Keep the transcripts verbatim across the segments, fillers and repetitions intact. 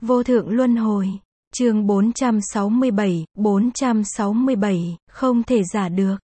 Vô thượng luân hồi. Chương bốn trăm sáu mươi bảy, bốn trăm sáu mươi bảy, không thể giả được.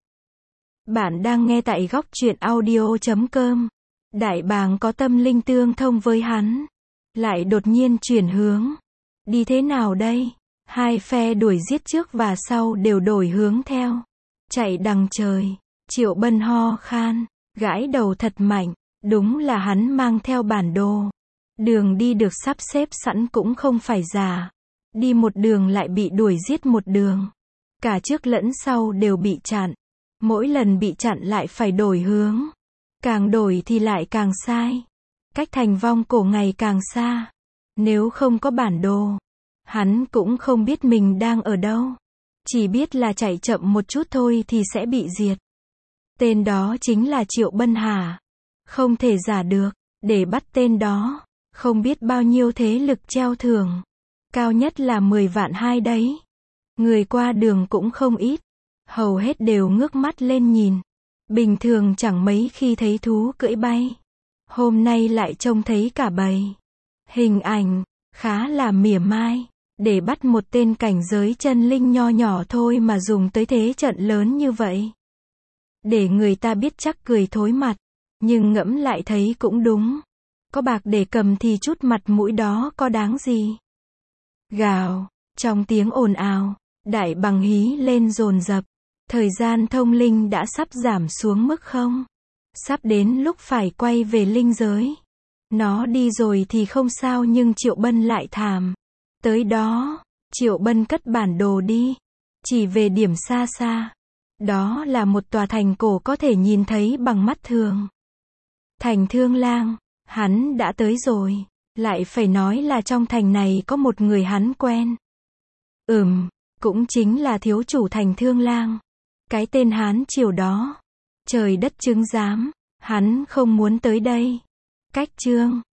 Bạn đang nghe tại góc truyện audio chấm com. Đại bàng có tâm linh tương thông với hắn, lại đột nhiên chuyển hướng. Đi thế nào đây? Hai phe đuổi giết trước và sau đều đổi hướng theo. Chạy đằng trời. Triệu Bân ho khan, gãi đầu thật mạnh. Đúng là hắn mang theo bản đồ. Đường đi được sắp xếp sẵn cũng không phải giả. Đi một đường lại bị đuổi giết một đường. Cả trước lẫn sau đều bị chặn. Mỗi lần bị chặn lại phải đổi hướng. Càng đổi thì lại càng sai. Cách thành vong cổ ngày càng xa. Nếu không có bản đồ, hắn cũng không biết mình đang ở đâu. Chỉ biết là chạy chậm một chút thôi thì sẽ bị diệt. Tên đó chính là Triệu Bân hả? Không thể giả được. Để bắt tên đó, không biết bao nhiêu thế lực treo thưởng. Cao nhất là mười vạn hai đấy. Người qua đường cũng không ít. Hầu hết đều ngước mắt lên nhìn. Bình thường chẳng mấy khi thấy thú cưỡi bay. Hôm nay lại trông thấy cả bầy. Hình ảnh khá là mỉa mai. Để bắt một tên cảnh giới chân linh nho nhỏ thôi mà dùng tới thế trận lớn như vậy. Để người ta biết chắc cười thối mặt. Nhưng ngẫm lại thấy cũng đúng. Có bạc để cầm thì chút mặt mũi đó có đáng gì. Gào, trong tiếng ồn ào, đại bàng hí lên dồn dập. Thời gian thông linh đã sắp giảm xuống mức không. Sắp đến lúc phải quay về linh giới. Nó đi rồi thì không sao nhưng Triệu Bân lại thàm. Tới đó, Triệu Bân cất bản đồ đi. Chỉ về điểm xa xa. Đó là một tòa thành cổ có thể nhìn thấy bằng mắt thường. Thành Thương Lang, hắn đã tới rồi. Lại phải nói là trong thành này có một người hắn quen. Ừm, cũng chính là thiếu chủ thành Thương Lang. Cái tên Hán Triều đó. Trời đất chứng giám, hắn không muốn tới đây. Cách chương